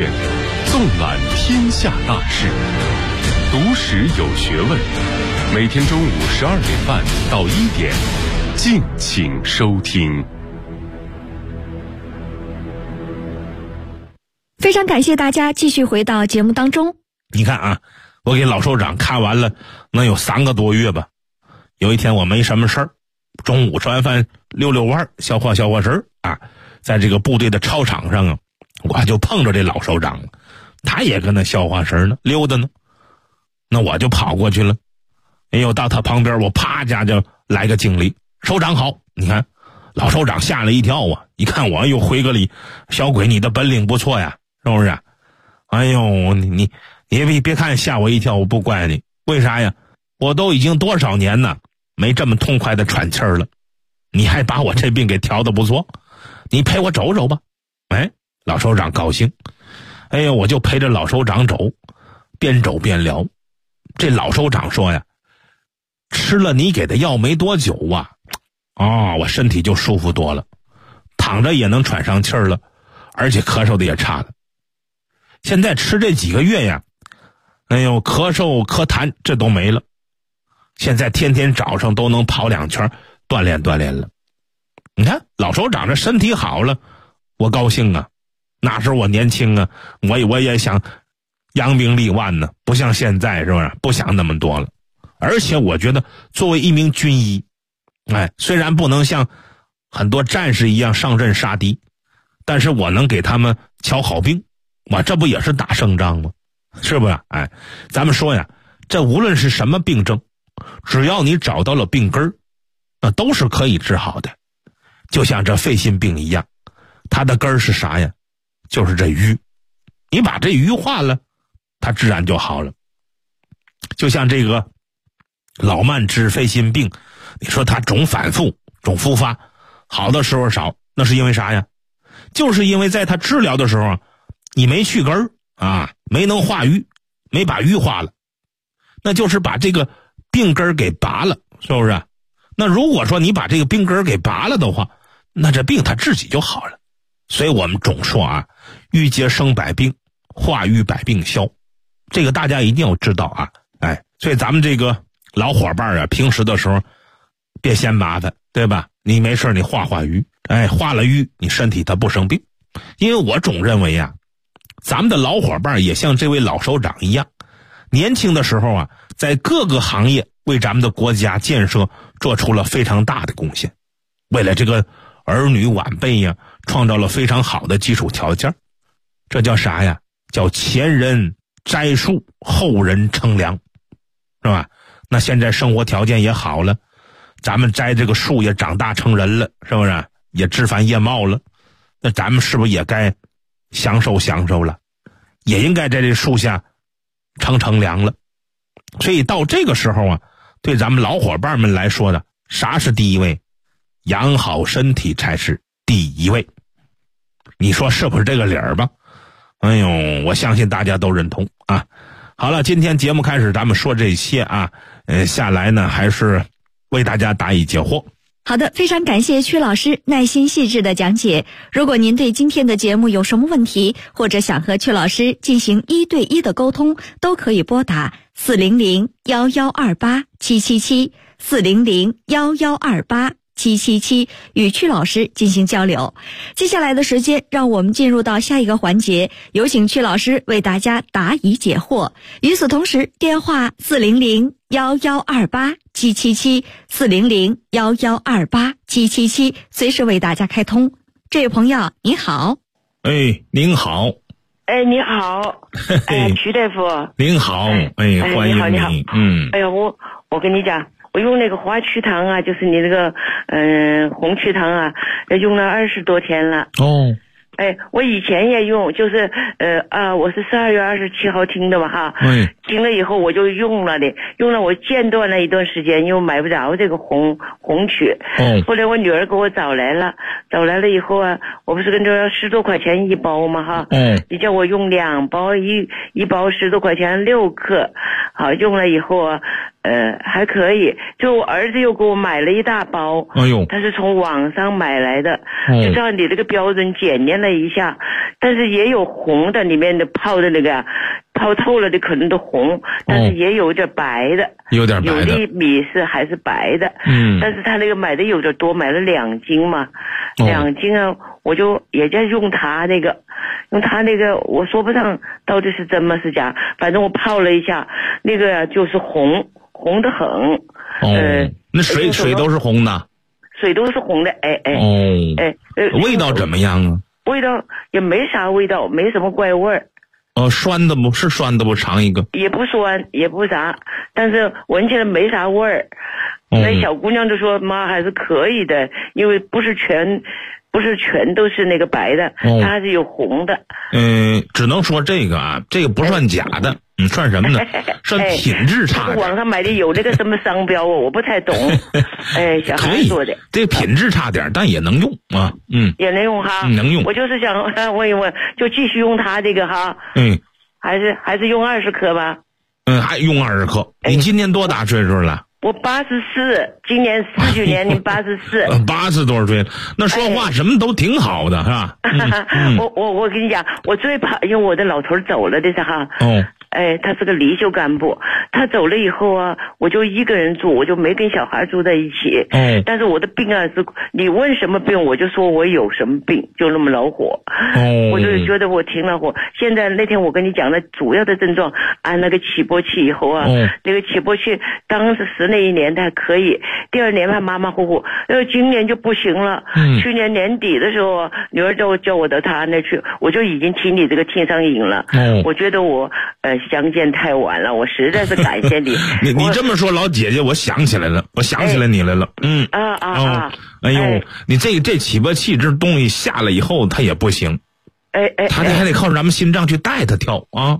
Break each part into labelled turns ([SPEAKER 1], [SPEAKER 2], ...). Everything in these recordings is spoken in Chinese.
[SPEAKER 1] 纵览天下大事，读史有学问。每天中午12点半到1点，敬请收听。
[SPEAKER 2] 非常感谢大家继续回到节目当中。
[SPEAKER 3] 你看啊，我给老首长看完了能有3个多月吧。有一天我没什么事儿，中午吃完饭溜溜弯，消化消化神啊，在这个部队的操场上啊，我就碰着这老首长了，他也跟那消化神呢，溜达呢。那我就跑过去了，哎呦，到他旁边我啪家就来个敬礼，首长好。你看老首长吓了一跳啊，一看我又回个礼，小鬼你的本领不错呀，是不是？哎呦，你别看吓我一跳，我不怪你，为啥呀？我都已经多少年呢，没这么痛快的喘气儿了，你还把我这病给调得不错，你陪我走走吧。哎，老首长高兴，哎呦，我就陪着老首长走，边走边聊。这老首长说呀，吃了你给的药没多久啊，我身体就舒服多了，躺着也能喘上气儿了，而且咳嗽的也差了。现在吃这几个月呀，哎呦，咳嗽咳痰这都没了，现在天天早上都能跑2圈锻炼锻炼了。你看老首长这身体好了，我高兴啊。那时候我年轻啊，我也想扬名立万呢，不像现在，是不是？不想那么多了。而且我觉得作为一名军医，虽然不能像很多战士一样上阵杀敌，但是我能给他们瞧好病，我这不也是打胜仗吗？是不是？咱们说呀，这无论是什么病症，只要你找到了病根儿，那都是可以治好的。就像这肺心病一样，它的根儿是啥呀？就是这瘀，你把这瘀化了，它自然就好了。就像这个老慢支肺心病，你说它总反复总复发，好的时候少，那是因为啥呀？就是因为在它治疗的时候你没去根儿没能化瘀，没把瘀化了，那就是把这个病根给拔了，是不是？那如果说你把这个病根给拔了的话，那这病它自己就好了。所以我们总说瘀结生百病，化瘀百病消，这个大家一定要知道所以咱们这个老伙伴平时的时候别嫌麻烦，对吧？你没事你化瘀，化了瘀你身体它不生病。因为我总认为咱们的老伙伴也像这位老首长一样，年轻的时候在各个行业为咱们的国家建设做出了非常大的贡献，为了这个儿女晚辈创造了非常好的基础条件。这叫啥呀？叫前人栽树，后人乘凉，是吧？那现在生活条件也好了，咱们栽这个树也长大成人了，是不是？也枝繁叶茂了，那咱们是不是也该享受享受了？也应该在这树下乘凉了。所以到这个时候对咱们老伙伴们来说呢，啥是第一位？养好身体才是第一位。你说是不是这个理儿吧？哎呦，我相信大家都认同好了，今天节目开始咱们说这些下来呢还是为大家答疑解惑。
[SPEAKER 2] 好的，非常感谢曲老师耐心细致的讲解。如果您对今天的节目有什么问题，或者想和曲老师进行1对1的沟通，都可以拨打400-1128-777 400-1128-777与曲老师进行交流。接下来的时间，让我们进入到下一个环节，有请曲老师为大家答疑解惑。与此同时，电话400-1128-777 400-1128-777随时为大家开通。这位朋友您好。
[SPEAKER 3] 您好。
[SPEAKER 4] 你好。曲大夫
[SPEAKER 3] 您好。欢迎你。
[SPEAKER 4] 我跟你讲，我用那个华曲糖就是你那个红曲糖用了20多天了。我以前也用，就是我是12月27号听的嘛听了以后我就用了我间断了一段时间，因为买不着这个红曲。后来我女儿给我找来了以后我不是跟着10多块钱一包嘛你叫我用2包，一包10多块钱6克，好用了以后还可以，就我儿子又给我买了一大包，
[SPEAKER 3] 哎呦，
[SPEAKER 4] 他是从网上买来的，就照你这个标准检验了一下，但是也有红的，里面的泡的那个泡透了的可能都红，但是也有点白的，
[SPEAKER 3] 有点白的，
[SPEAKER 4] 有的米是还是白的，但是他那个买的有点多，买了2斤嘛，2斤啊，我就也在用他那个，我说不上到底是真么是假，反正我泡了一下，那个就是红得很。
[SPEAKER 3] 那水都是红的，
[SPEAKER 4] 水都是红的，
[SPEAKER 3] 味道怎么样啊？
[SPEAKER 4] 味道也没啥味道，没什么怪味儿。
[SPEAKER 3] 酸的不是酸的不？尝一个。也
[SPEAKER 4] 不酸，也不啥，但是闻起来没啥味儿。那小姑娘就说：“妈还是可以的，因为不是全都是那个白的，它还是有红的。”
[SPEAKER 3] 只能说这个啊，这个不算假的。算什么呢？算品质差点。
[SPEAKER 4] 网上买的有那个什么商标我不太懂。小孩说的。
[SPEAKER 3] 这品质差点，但也能用啊。
[SPEAKER 4] 也能用哈。
[SPEAKER 3] 能用。
[SPEAKER 4] 我就是想问一问，就继续用它这个哈。还是用20克吧。
[SPEAKER 3] 还用20克。你今年多大岁数了？
[SPEAKER 4] 我84，今年49年龄84。
[SPEAKER 3] 80多少岁了？那说话什么都挺好的，是吧？
[SPEAKER 4] 我跟你讲，我最怕，因为我的老头走了的是哈。他是个离休干部，他走了以后啊，我就一个人住，我就没跟小孩住在一起。但是我的病啊是，你问什么病，我就说我有什么病，就那么恼火。我就觉得我挺恼火。现在那天我跟你讲的主要的症状，按那个起搏器以后啊，那个起搏器当时那1年的还可以，第2年还马马虎虎，今年就不行了。去年年底的时候，女儿叫我到她那去，我就已经听你这个听上瘾了。我觉得我相见太晚了，我实在是感谢你。
[SPEAKER 3] 你这么说，老姐姐，我想起来了，我想起来你来了。哎呦，你这起搏器这东西下来以后，它也不行。他还得靠咱们心脏去带它跳啊。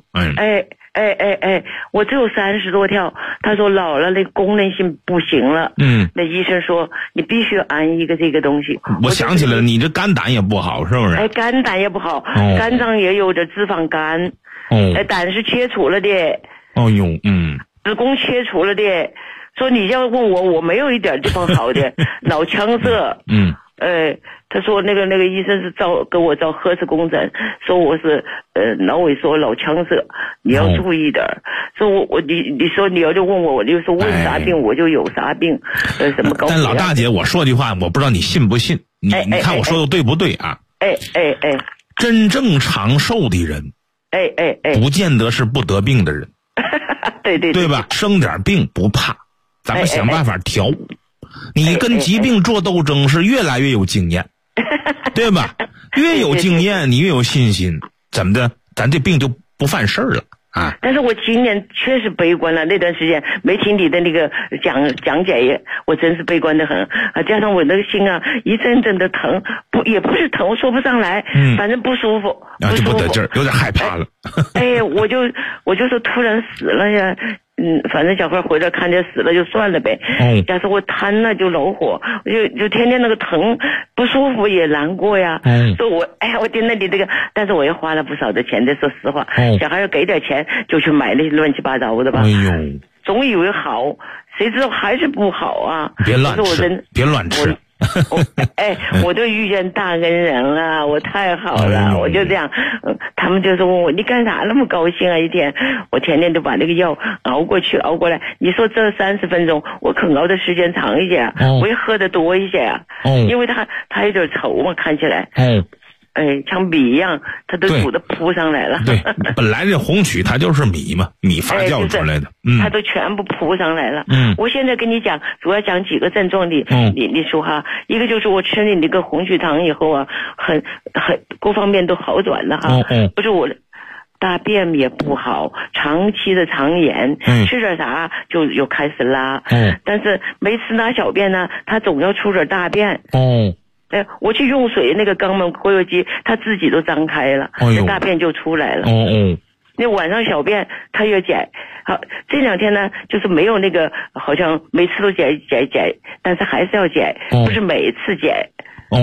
[SPEAKER 4] 我只有30多跳，他说老了那功能性不行了。那医生说你必须安一个这个东西。
[SPEAKER 3] 我想起来了，你这肝胆也不好，是不是？
[SPEAKER 4] 肝胆也不好，肝脏也有点脂肪肝。胆是切除了的。子宫切除了的。说你要问我没有一点地方好的，脑腔塞。他说那个医生是给我照核磁共振，说我是脑萎缩脑腔塞，你要注意点。说你说你要就问我就说问啥病我就有啥病。什么高血压。
[SPEAKER 3] 但老大姐，我说句话，我不知道你信不信，你看我说的对不对啊？真正长寿的人，不见得是不得病的人。对吧？生点病不怕，咱们想办法调。你跟疾病做斗争是越来越有经验，对吧？越有经验，你越有信心，怎么的？咱这病就不犯事儿了啊！
[SPEAKER 4] 但是我今年确实悲观了，那段时间没听你的那个讲解也，我真是悲观的很啊！加上我那个心啊，一阵阵的疼，也不是疼，说不上来，反正不舒服，
[SPEAKER 3] 就不得劲儿，有点害怕了。
[SPEAKER 4] 我就说突然死了呀。反正小孩回来看见死了就算了呗。假设我瘫了就恼火，就天天那个疼不舒服也难过呀。说我听了你这个，但是我也花了不少的钱的，说实话。小孩要给点钱就去买那些乱七八糟的吧。总以为好，谁知道还是不好啊。
[SPEAKER 3] 别乱吃，别乱吃。
[SPEAKER 4] 我都遇见大恩人了，我太好了。我就这样，他们就说问我你干啥那么高兴啊？一天我天天都把那个药熬过去熬过来。你说这30分钟，我可熬的时间长一些我也喝的多一些啊。因为它有点稠嘛，看起来。像米一样，它都煮的铺上来了。
[SPEAKER 3] 对，本来这红曲它就是米嘛，米发酵出来的。
[SPEAKER 4] 它都全部铺上来了。我现在跟你讲，主要讲几个症状你说哈，一个就是我吃了你那个红曲糖以后啊，很各方面都好转了哈。不是我大便也不好，长期的肠炎，吃点啥就开始拉。但是没吃拿小便呢，它总要出点大便。我去用水，那个肛门括约肌它自己都张开了，那大便就出来了。那晚上小便它也解。好，这2天呢，就是没有那个，好像每次都解，但是还是要解，不是每一次解。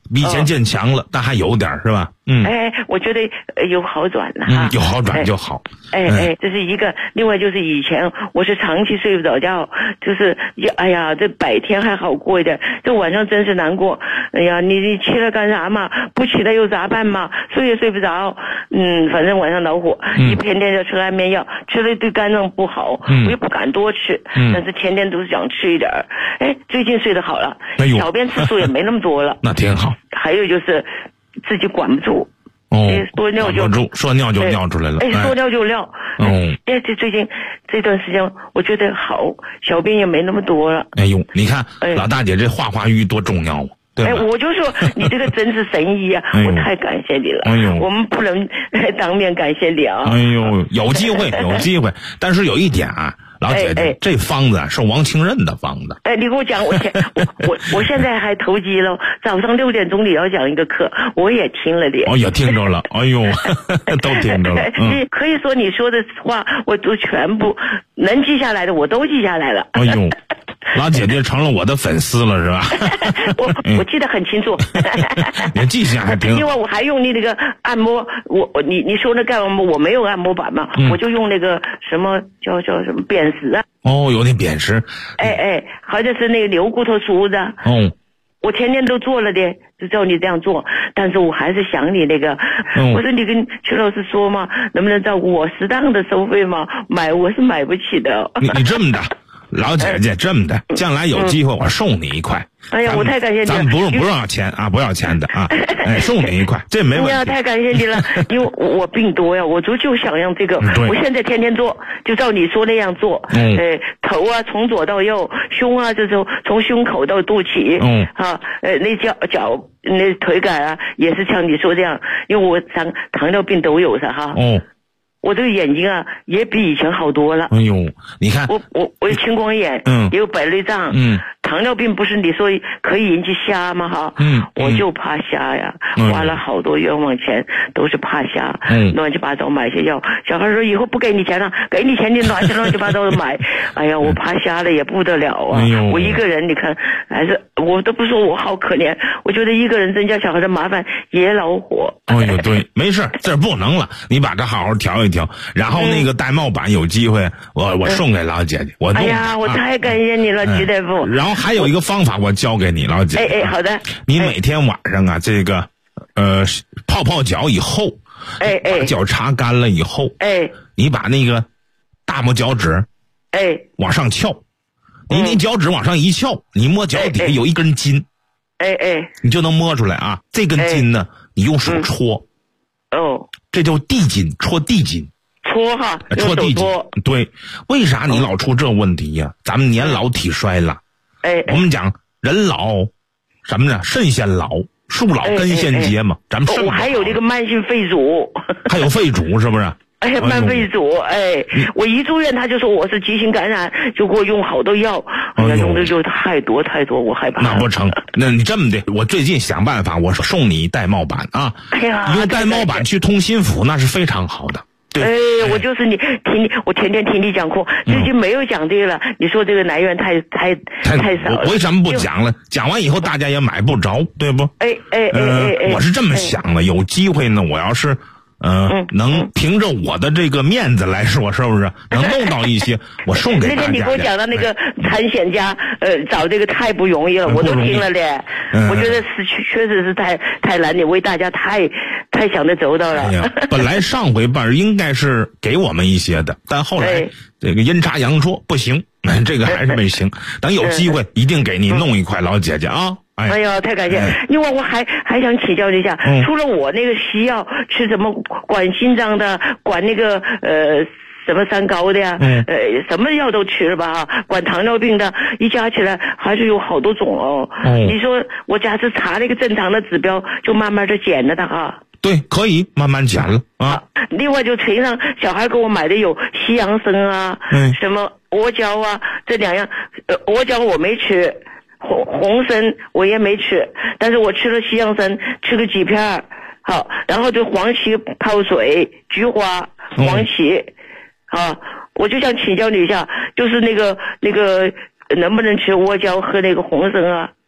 [SPEAKER 3] 比以前渐强了，但还有点是吧？
[SPEAKER 4] 我觉得有好转了哈，
[SPEAKER 3] 有好转就好。
[SPEAKER 4] 这是一个。另外就是以前我是长期睡不着觉，就是哎呀，这白天还好过一点，这晚上真是难过。哎呀，你起来干啥嘛？不起来又咋办嘛？睡也睡不着。反正晚上恼火，一天天就吃安眠药，吃了对肝脏不好，我又不敢多吃，但是天天都是想吃一点。最近睡得好了，小便次数也没那么多了，
[SPEAKER 3] 那挺好。
[SPEAKER 4] 还有就是自己管不住。说尿就
[SPEAKER 3] 说尿就尿出来了。
[SPEAKER 4] 说尿就尿。这最近这段时间我觉得好，小便也没那么多了。
[SPEAKER 3] 你看老大姐这话话语多重要啊！对吧？
[SPEAKER 4] 我就说你这个真是神医啊！我太感谢你了。我们不能当面感谢你啊。
[SPEAKER 3] 有机会，但是有一点啊。老姐姐，这方子是王清任的方子。
[SPEAKER 4] 你跟我讲，我现在还投机了。早上6点钟你要讲一个课，我也听了点。
[SPEAKER 3] 也听着了。都听着了。
[SPEAKER 4] 可以说你说的话，我都全部能记下来的，我都记下来了。
[SPEAKER 3] 老姐姐成了我的粉丝了是吧？
[SPEAKER 4] 我记得很清楚。
[SPEAKER 3] 你记性还挺好。
[SPEAKER 4] 另外我还用你那个按摩，你说那干按摩，我没有按摩板嘛，我就用那个什么叫什么扁食啊。
[SPEAKER 3] 有那扁食。
[SPEAKER 4] 好像是那个牛骨头梳子。我天天都做了的，就照你这样做，但是我还是想你那个。我说你跟曲老师说嘛，能不能照顾我适当的收费嘛？我是买不起的。
[SPEAKER 3] 你这么的。老姐姐这么的，将来有机会我送你一块。
[SPEAKER 4] 我太感谢你了。
[SPEAKER 3] 咱们不要钱啊，不要钱的啊。送你一块，这没问题。
[SPEAKER 4] 太感谢你了，因为我病多呀，我就想让这个。我现在天天做，就照你说那样做。头啊从左到右，胸啊就是从胸口到肚脐。那脚那腿杆啊也是像你说这样，因为我糖尿病都有哈。我这个眼睛啊也比以前好多了。
[SPEAKER 3] 你看
[SPEAKER 4] 我有青光眼，也有白内障。糖尿病不是你说可以引起瞎吗哈？我就怕瞎呀，花了好多冤枉钱，都是怕瞎。乱七八糟买些药，小孩说以后不给你钱了，给你钱你乱七八糟的买。哎呀，我怕瞎了也不得了啊！我一个人你看，还是我都不说我好可怜，我觉得一个人增加小孩的麻烦也恼火。
[SPEAKER 3] 对，没事，这不能了，你把这好好调一调，然后那个玳瑁板有机会我送给老姐姐。我
[SPEAKER 4] 太感谢你了，曲大夫。
[SPEAKER 3] 然后还有一个方法我教给你，老姐。
[SPEAKER 4] 好的。
[SPEAKER 3] 你每天晚上啊，这个泡脚以后，把脚擦干了以后，你把那个大拇脚趾，往上翘，你脚趾往上一翘，你摸脚底下有一根筋，你就能摸出来啊。这根筋呢，你用手戳，这叫地筋，戳地筋。戳地筋。对，为啥你老出这问题呀？咱们年老体衰了。我们讲人老什么呢？肾先老，树老根先结嘛。咱们肾
[SPEAKER 4] 我还有这个慢性肺阻。还
[SPEAKER 3] 有肺阻是不是？
[SPEAKER 4] 慢肺阻。我一住院他就说我是急性感染，就给我用好多药。用的就太多，我害怕。
[SPEAKER 3] 那不成，那你这么的，我最近想办法，我送你玳瑁板啊。用玳瑁板去通心腑，那是非常好的。
[SPEAKER 4] 我就是我天天听你讲课，最近没有讲这个了。你说这个来源太少了。
[SPEAKER 3] 我为什么不讲了？讲完以后大家也买不着，对不？我是这么想的，有机会呢，我要是能凭着我的这个面子来说，是不是能弄到一些我送给大家？
[SPEAKER 4] 那天你给我讲的那个产险家，找这个太不容易了，我都听了嘞。我觉得确实是太难，你为大家太想得周到了。
[SPEAKER 3] 本来上回本应该是给我们一些的，但后来这个阴差阳错不行，这个还是没行。等有机会一定给你弄一块，老姐姐啊。
[SPEAKER 4] 太感谢。另外我还想请教一下，除了我那个西药吃什么管心脏的，管那个什么三高的呀，什么药都吃了吧，管糖尿病的，一加起来还是有好多种哦。你说我假设查那个正常的指标，就慢慢的减了的哈。
[SPEAKER 3] 对，可以慢慢减了啊。
[SPEAKER 4] 另外就存上小孩给我买的有西洋参啊，什么阿胶啊，这2样。阿胶我没吃，红参我也没吃，但是我吃了西洋参，吃了几片。好，然后就黄芪泡水，菊花、黄芪。我就想请教你一下，就是那个能不能吃阿胶和那个红参啊？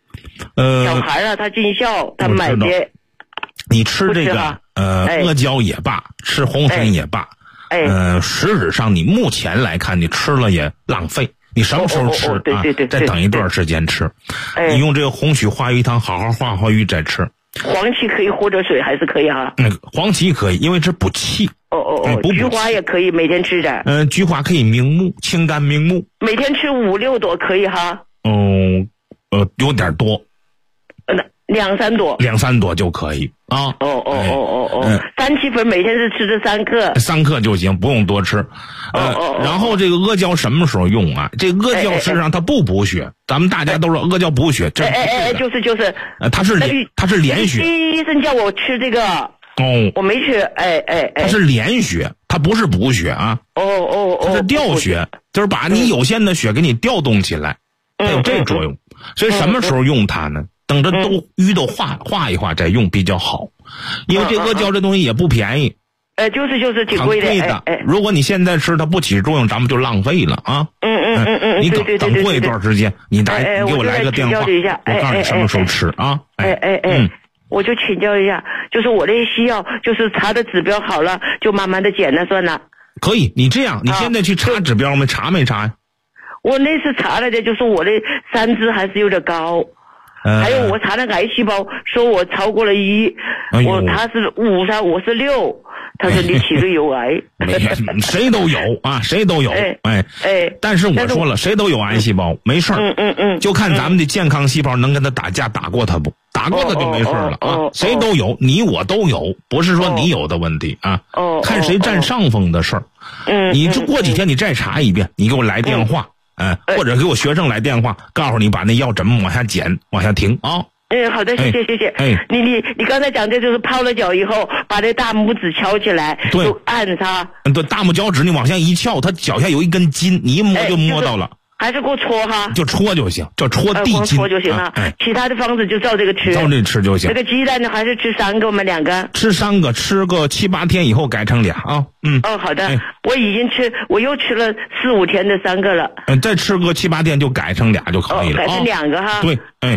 [SPEAKER 4] 小孩啊，他尽孝，他买的。
[SPEAKER 3] 你吃这个阿胶也罢，吃红参也罢，实质上你目前来看，你吃了也浪费。你什么时候吃
[SPEAKER 4] 对，
[SPEAKER 3] 再等一段时间吃。你用这个红曲化瘀汤好好化化瘀再吃。
[SPEAKER 4] 黄芪可以和着水还是可以哈？
[SPEAKER 3] 黄芪可以，因为这补气。
[SPEAKER 4] 菊花也可以每天吃点。
[SPEAKER 3] 菊花可以明目，清肝明目。
[SPEAKER 4] 每天吃5、6朵可以哈？
[SPEAKER 3] 有点多。
[SPEAKER 4] 2、3朵。
[SPEAKER 3] 2、3朵就可以啊。
[SPEAKER 4] 三七粉每天是吃这3克。
[SPEAKER 3] 3克就行，不用多吃。然后这个阿胶什么时候用啊？这阿胶实际上它不补血，咱们大家都说阿胶补血，这
[SPEAKER 4] 就是。
[SPEAKER 3] 它是连血。
[SPEAKER 4] 医生叫我吃这个。我没吃。
[SPEAKER 3] 它是连血，它不是补血啊。它是调血，就是把你有限的血给你调动起来，它有这作用。所以什么时候用它呢？等着瘀都化一化再用比较好，因为这阿胶这东西也不便宜。
[SPEAKER 4] 就是挺贵的。
[SPEAKER 3] 如果你现在吃它不起作用，咱们就浪费了啊。你等过一段时间，你给我来个电话，我告诉你什么时候吃啊。
[SPEAKER 4] 我就请教一下，就是我这西药就是查的指标好了，就慢慢的减了算了。
[SPEAKER 3] 可以，你这样，你现在去查指标没？查没查呀？我
[SPEAKER 4] 那次查了的，就是我的3脂还是有点高。还有我查那个癌细胞，说我超过了1，他是53，我是6，他说你体内有癌。
[SPEAKER 3] 谁都有啊，谁都有。但是我说了，谁都有癌细胞，没事儿。就看咱们的健康细胞能跟他打架，打过他不？打过他就没事了啊。谁都有，你我都有，不是说你有的问题啊。看谁占上风的事儿。你这过几天你再查一遍，你给我来电话。或者给我学生来电话，告诉你把那药怎么往下减，往下停啊。
[SPEAKER 4] 好的，谢谢。你刚才讲的就是泡了脚以后，把这大拇指敲起来，就按它。
[SPEAKER 3] 对，大拇脚趾你往下一翘，它脚下有一根筋，你一摸就摸到了。
[SPEAKER 4] 还是给我搓哈？
[SPEAKER 3] 就搓就行，就搓地筋。
[SPEAKER 4] 搓就行了。其他的方子就照这个吃。
[SPEAKER 3] 照这吃就行。
[SPEAKER 4] 这个鸡蛋呢，还是吃3个，我们2个。
[SPEAKER 3] 吃3个，吃个7、8天以后改成俩啊。
[SPEAKER 4] 好的。我已经我又吃了4、5天的3个了。
[SPEAKER 3] 再吃个7、8天就改成俩就可以了。
[SPEAKER 4] 改成2个哈。
[SPEAKER 3] 对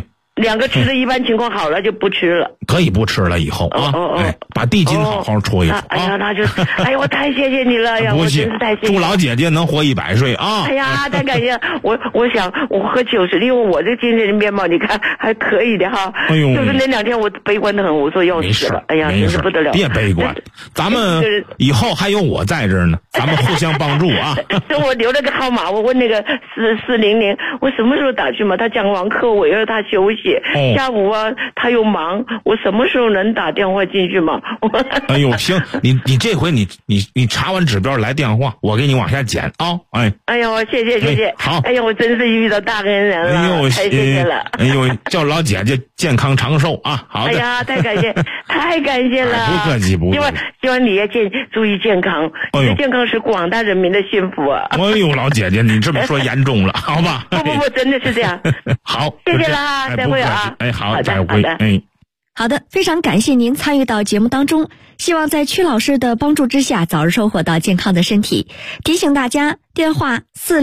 [SPEAKER 4] ，2个吃的一般情况好了就不吃了。
[SPEAKER 3] 可以不吃了以后啊。把地筋好好搓一搓。
[SPEAKER 4] 那就我太谢谢你了呀！我真是太谢谢。
[SPEAKER 3] 祝老姐姐能活100岁啊！
[SPEAKER 4] 太感谢我想我喝90，因为我这精神面貌你看还可以的哈。就是那2天我悲观的很，我说要死了。真是不得了。
[SPEAKER 3] 别悲观，咱们以后还有我在这儿呢，咱们互相帮助啊。
[SPEAKER 4] 这我留了个号码，我问那个400，我什么时候打去嘛？他讲完课我要他休息。下午啊，他又忙，我什么时候能打电话进去嘛？
[SPEAKER 3] 行，你这回你查完指标来电话，我给你往下减啊！
[SPEAKER 4] 谢谢。
[SPEAKER 3] 好，
[SPEAKER 4] 我真是遇到大恩人了，太谢谢了。
[SPEAKER 3] 叫老姐姐健康长寿啊！好的。
[SPEAKER 4] 太感谢，太感谢了。
[SPEAKER 3] 不客气。
[SPEAKER 4] 希望你也注意健康，健康是广大人民的幸福啊！
[SPEAKER 3] 老姐姐，你这么说严重了，好吧？
[SPEAKER 4] 不，真的是这样。
[SPEAKER 3] 好，
[SPEAKER 4] 谢谢了啊，再会啊！
[SPEAKER 3] 好，再会。
[SPEAKER 2] 好的，非常感谢您参与到节目当中，希望在曲老师的帮助之下，早日收获到健康的身体。提醒大家，电话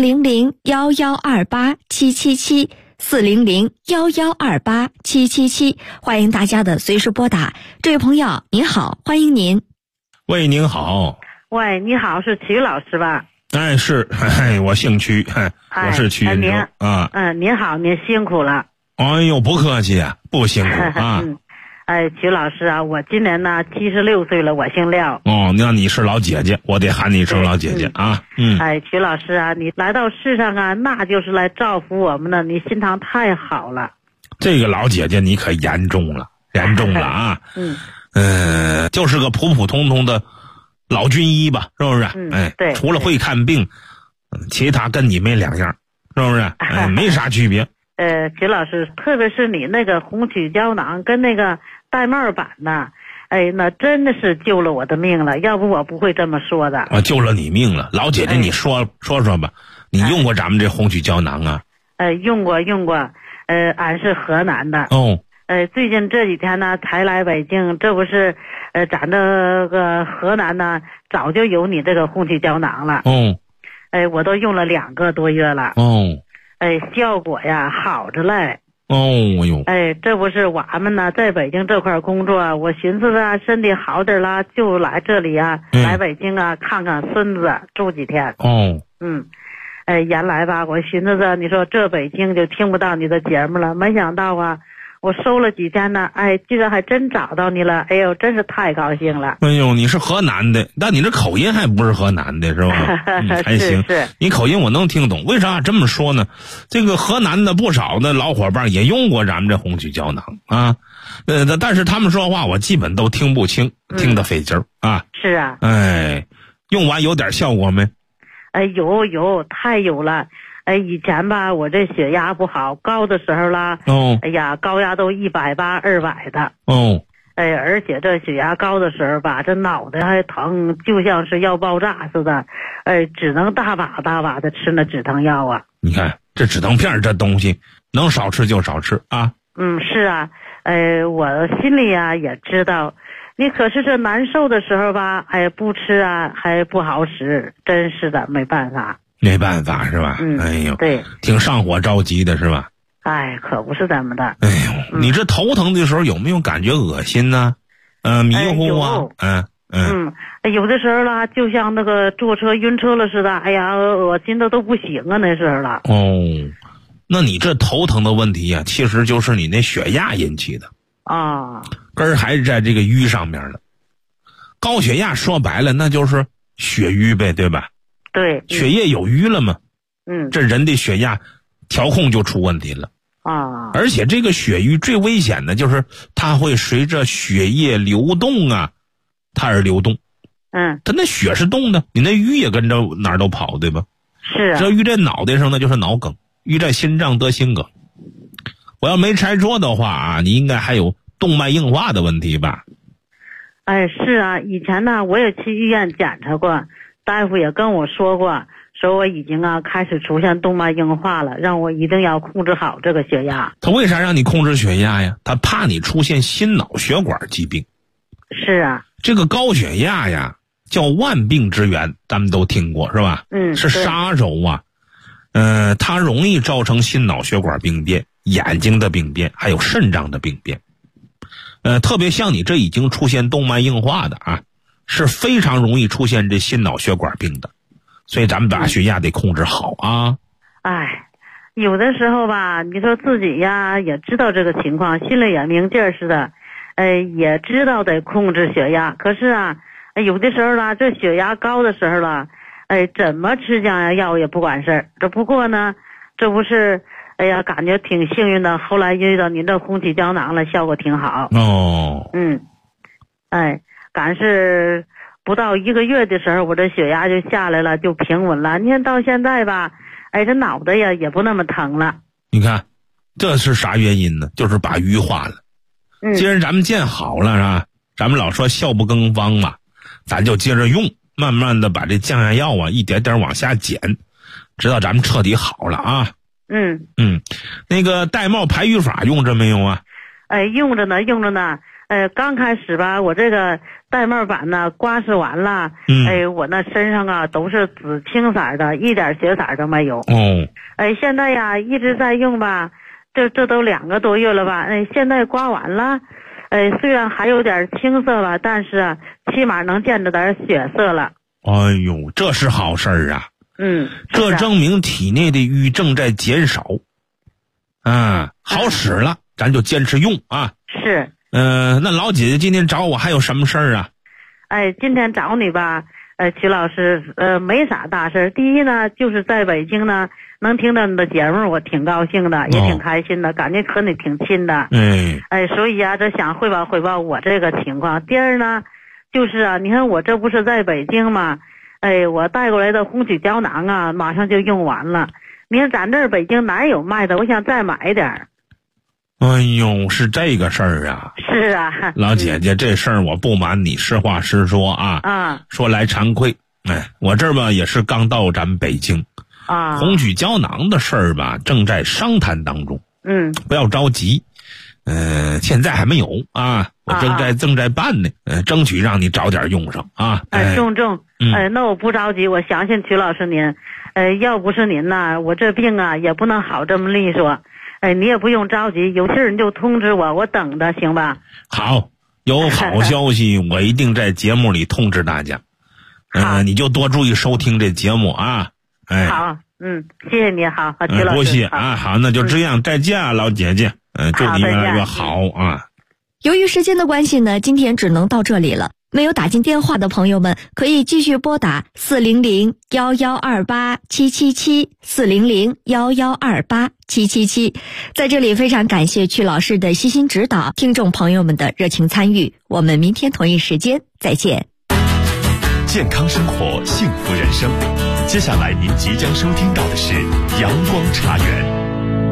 [SPEAKER 2] 400-1128-777。400-1128-777，欢迎大家的随时拨打。这位朋友您好，欢迎您。
[SPEAKER 3] 喂，您好。
[SPEAKER 5] 喂，你好，是曲老师吧？
[SPEAKER 3] 是，我姓曲，我是曲云洲啊。
[SPEAKER 5] 您好，您辛苦了。
[SPEAKER 3] 不客气啊，不辛苦啊。
[SPEAKER 5] 曲老师啊，我今年呢76岁了，我姓廖。
[SPEAKER 3] 那你是老姐姐，我得喊你一声老姐姐啊。
[SPEAKER 5] 曲老师啊，你来到世上啊，那就是来造福我们的，你心肠太好了。
[SPEAKER 3] 这个老姐姐你可严重了啊。就是个普普通通的老军医吧，是不是？
[SPEAKER 5] 对。
[SPEAKER 3] 除了会看病，其他跟你没两样，是不是？没啥区别。
[SPEAKER 5] 曲老师，特别是你那个红曲胶囊跟那个玳瑁板呐，那真的是救了我的命了，要不我不会这么说的。
[SPEAKER 3] 救了你命了，老姐姐，你说吧，你用过咱们这红曲胶囊啊？
[SPEAKER 5] 用过，俺是河南的。最近这几天呢才来北京，这不是，咱这个河南呢早就有你这个红曲胶囊了。我都用了2个多月了。效果呀好着嘞。
[SPEAKER 3] 哦哟。
[SPEAKER 5] 哎，这不是我们呢，在北京这块工作，我寻思啊，身体好点了，就来这里啊，来北京啊，看看孙子，住几天。
[SPEAKER 3] 哦。
[SPEAKER 5] 原来吧，我寻思着，你说这北京就听不到你的节目了，没想到啊，我搜了几天呢，居然还真找到你了，哎呦，真是太高兴了。
[SPEAKER 3] 哎呦，你是河南的，但你这口音还不是河南的是吧？还行，
[SPEAKER 5] 是
[SPEAKER 3] 你口音我能听懂。为啥这么说呢？这个河南的不少的老伙伴也用过咱们这红曲胶囊啊，但是他们说话我基本都听不清，听得费劲儿啊。
[SPEAKER 5] 是啊。
[SPEAKER 3] 用完有点效果没？
[SPEAKER 5] 有，太有了。以前吧，我这血压不好，高的时候啦，高压都180、200的。而且这血压高的时候吧，这脑袋还疼，就像是要爆炸似的。只能大把大把的吃那止疼药啊。
[SPEAKER 3] 你看这止疼片这东西，能少吃就少吃啊。
[SPEAKER 5] 是啊。我心里啊也知道。你可是这难受的时候吧，不吃啊还不好使，真是的，没办法
[SPEAKER 3] 是吧？哎呦，
[SPEAKER 5] 对，
[SPEAKER 3] 挺上火着急的是吧？
[SPEAKER 5] 可不是这么的。
[SPEAKER 3] 哎呦，你这头疼的时候有没有感觉恶心呢？迷糊啊？
[SPEAKER 5] 有的时候啦，就像那个坐车晕车了似的，哎呀，恶心的都不行啊，那时候了。
[SPEAKER 3] 那你这头疼的问题啊，其实就是你那血压引起的。根儿还是在这个瘀上面了。高血压说白了那就是血瘀呗，对吧？
[SPEAKER 5] 对。
[SPEAKER 3] 血液有瘀了嘛？这人的血压调控就出问题了。而且这个血瘀最危险的就是它会随着血液流动啊，它而流动。它那血是动的，你那瘀也跟着哪儿都跑，对吧？
[SPEAKER 5] 是。
[SPEAKER 3] 只要瘀在脑袋上那就是脑梗，瘀在心脏得心梗。我要没猜错的话啊，你应该还有动脉硬化的问题吧？
[SPEAKER 5] 是啊，以前呢我也去医院检查过，大夫也跟我说过，说我已经开始出现动脉硬化了，让我一定要控制好这个血压。
[SPEAKER 3] 他为啥让你控制血压呀？他怕你出现心脑血管疾病。
[SPEAKER 5] 是啊。
[SPEAKER 3] 这个高血压呀叫万病之源，咱们都听过是吧？是杀手啊。它容易造成心脑血管病变、眼睛的病变，还有肾脏的病变。特别像你这已经出现动脉硬化的啊，是非常容易出现这心脑血管病的，所以咱们把血压得控制好啊。
[SPEAKER 5] 有的时候吧，你说自己呀也知道这个情况，心里也明镜似的，也知道得控制血压，可是啊，有的时候呢，这血压高的时候了，怎么吃降压药也不管事儿。这不过呢，这不是。感觉挺幸运的，后来遇到您这红曲胶囊了，效果挺好。赶是不到1个月的时候，我这血压就下来了，就平稳了。你看到现在吧，这脑袋呀也不那么疼了。
[SPEAKER 3] 你看，这是啥原因呢？就是把瘀化了。既然咱们见好了是吧？咱们老说笑不更方嘛，咱就接着用，慢慢的把这降压药啊一点点往下减，直到咱们彻底好了啊。那个玳瑁排瘀法用着没有啊？
[SPEAKER 5] 用着呢。刚开始吧，我这个玳瑁板呢刮拭完了，我那身上啊都是紫青色的，一点血色都没有。现在呀一直在用吧，这都2个多月了吧。现在刮完了，虽然还有点青色吧，但是起码能见着点血色了。
[SPEAKER 3] 哎呦，这是好事儿啊。这证明体内的瘀正在减少，好使了，咱就坚持用啊。
[SPEAKER 5] 是。
[SPEAKER 3] 那老姐姐今天找我还有什么事儿啊？
[SPEAKER 5] 今天找你吧，曲老师，没啥大事。第一呢，就是在北京呢，能听到你的节目，我挺高兴的，也挺开心的，感觉和你挺亲的。所以啊，这想汇报我这个情况。第二呢，就是啊，你看我这不是在北京吗？我带过来的红曲胶囊啊，马上就用完了。你看咱这儿北京哪有卖的？我想再买点儿。
[SPEAKER 3] 哎呦，是这个事儿啊！
[SPEAKER 5] 是啊，
[SPEAKER 3] 老姐姐，这事儿我不瞒你，实话实说啊。说来惭愧，我这儿吧也是刚到咱们北京啊。红曲胶囊的事儿吧，正在商谈当中。不要着急，现在还没有啊。我正在办呢，争取让你早点用上啊。
[SPEAKER 5] 中，那我不着急，我相信曲老师您，要不是您呐，我这病啊也不能好这么利索。 你也不用着急，有信儿你就通知我，我等着，行吧？
[SPEAKER 3] 好，有好消息我一定在节目里通知大家。你就多注意收听这节目啊。
[SPEAKER 5] 好，谢谢你，好，曲老师。
[SPEAKER 3] 不谢啊，好，那就这样，再见啊，老姐姐。祝你越来越好啊。
[SPEAKER 2] 由于时间的关系呢，今天只能到这里了。没有打进电话的朋友们，可以继续拨打400-1128-777，400-1128-777。在这里非常感谢曲老师的悉心指导，听众朋友们的热情参与。我们明天同一时间再见。
[SPEAKER 1] 健康生活，幸福人生。接下来您即将收听到的是阳光茶园。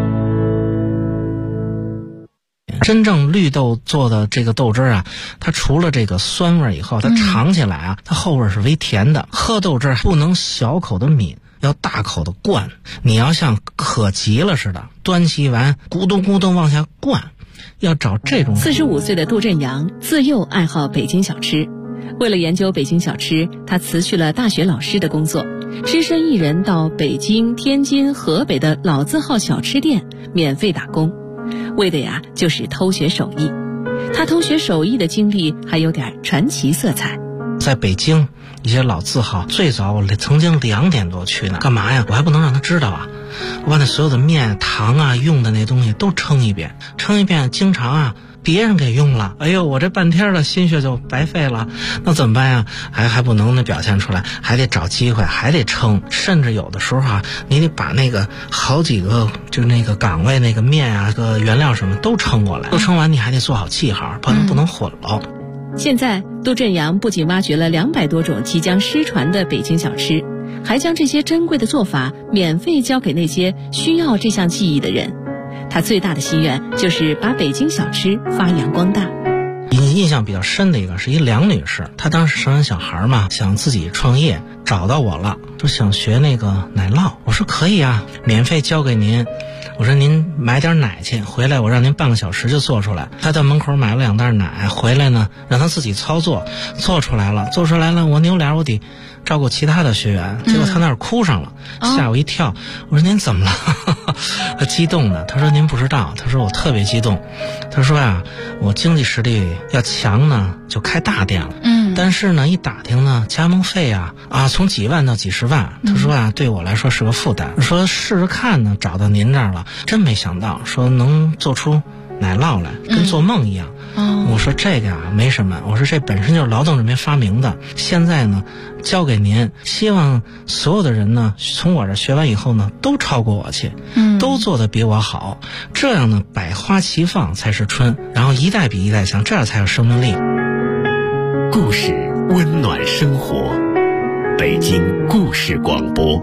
[SPEAKER 6] 真正绿豆做的这个豆汁啊，它除了这个酸味以后，它尝起来啊，它后味是微甜的。喝豆汁不能小口的抿，要大口的灌。你要像渴急了似的，端起完咕咚咕咚往下灌，要找这种。
[SPEAKER 7] 45岁的杜振阳自幼爱好北京小吃，为了研究北京小吃，他辞去了大学老师的工作，只身一人到北京、天津、河北的老字号小吃店免费打工。为的呀，就是偷学手艺。他偷学手艺的经历还有点传奇色彩。
[SPEAKER 6] 在北京一些老字号，最早我曾经2点多去呢，干嘛呀？我还不能让他知道啊！我把那所有的面、糖啊、用的那东西都称一遍，经常啊别人给用了，哎呦，我这半天的心血就白费了，那怎么办呀？还不能表现出来，还得找机会，还得称，甚至有的时候啊，你得把那个好几个就是那个岗位那个面啊、个原料什么都称过来，都称完你还得做好记号，不能混了。
[SPEAKER 7] 现在杜振阳不仅挖掘了200多种即将失传的北京小吃，还将这些珍贵的做法免费教给那些需要这项技艺的人。他最大的心愿就是把北京小吃发扬光大。
[SPEAKER 6] 印象比较深的一个是一梁女士，她当时生完小孩嘛，想自己创业，找到我了，说想学那个奶酪。我说可以啊，免费教给您。我说您买点奶去，回来我让您半个小时就做出来。她到门口买了2袋奶，回来呢让她自己操作，做出来了，我扭脸我得照顾其他的学员，结果她那儿哭上了，吓我一跳。我说您怎么了？她激动的，她说您不知道，她说我特别激动。她说啊，我经济实力要强呢，就开大店了。但是呢，一打听呢，加盟费啊从几万到几十万。她说啊，对我来说是个负担。说试试看呢，找到您这儿了，真没想到说能做出奶酪来，跟做梦一样。我说这个啊没什么，我说这本身就是劳动人民发明的，现在呢交给您，希望所有的人呢从我这学完以后呢都超过我去，都做得比我好，这样呢百花齐放才是春，然后一代比一代强，这样才有生命力。
[SPEAKER 1] 故事温暖生活，北京故事广播。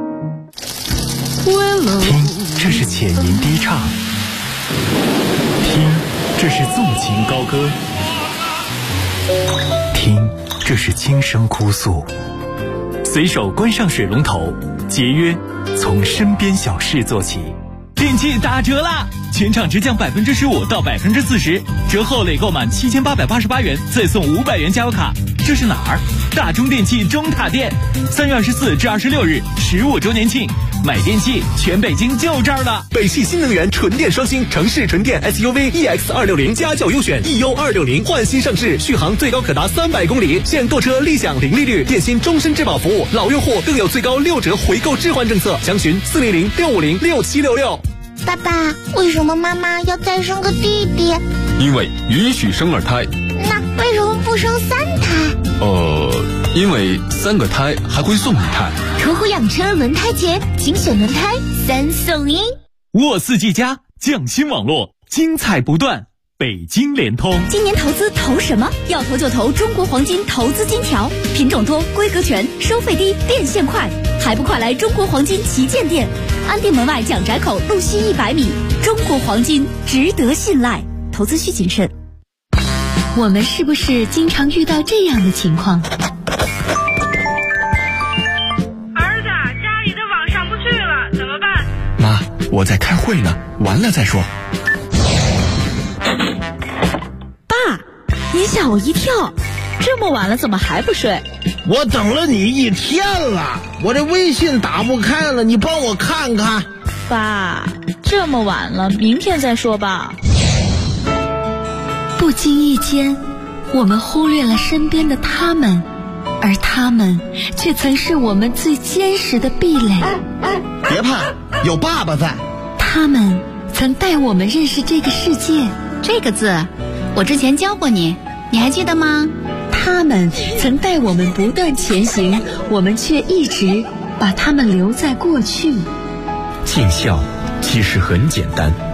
[SPEAKER 1] 听，这是浅吟低唱；听，这是纵情高歌；听，这是轻声哭诉。随手关上水龙头，节约从身边小事做起。
[SPEAKER 8] 电器打折啦！全场直降15%到40%，折后累购满7888元，再送500元加油卡。这是哪儿？大中电器中塔店，3月24至26日15周年庆，买电器全北京就这儿了。
[SPEAKER 9] 北汽新能源纯电双星城市纯电 SUV EX260家轿优选 EU260换新上市，续航最高可达300公里，现购车立享零利率，电信终身质保服务，老用户更有最高6折回购置换政策，详询400-650-6766。
[SPEAKER 10] 爸爸，为什么妈妈要再生个弟弟？
[SPEAKER 11] 因为允许生2胎。
[SPEAKER 10] 那为什么不生3胎？
[SPEAKER 11] 因为3个胎还会送1胎。
[SPEAKER 10] 途虎养车轮胎节，精选轮胎3送1。
[SPEAKER 8] 沃四 G 加匠心网络，精彩不断。北京联通，
[SPEAKER 2] 今年投资投什么？要投就投中国黄金投资金条，品种多，规格全，收费低，变现快，还不快来中国黄金旗舰店，安定门外蒋宅口路西100米。中国黄金值得信赖，投资需谨慎。
[SPEAKER 12] 我们是不是经常遇到这样的情况？
[SPEAKER 13] 儿子，家里的网上不去了，怎么办？
[SPEAKER 9] 妈，我在开会呢，完了再说。
[SPEAKER 2] 你吓我一跳，这么晚了怎么还不睡？
[SPEAKER 14] 我等了你1天了，我这微信打不开了，你帮我看看。 爸，这么晚了，明天再说吧。
[SPEAKER 12] 不经意间，我们忽略了身边的他们，而他们却曾是我们最坚实的壁垒。
[SPEAKER 15] 别怕，有爸爸在。
[SPEAKER 12] 他们曾带我们认识这个世界。
[SPEAKER 2] 这个字，我之前教过你，你还记得吗？
[SPEAKER 12] 他们曾带我们不断前行，我们却一直把他们留在过去。
[SPEAKER 16] 尽孝其实很简单，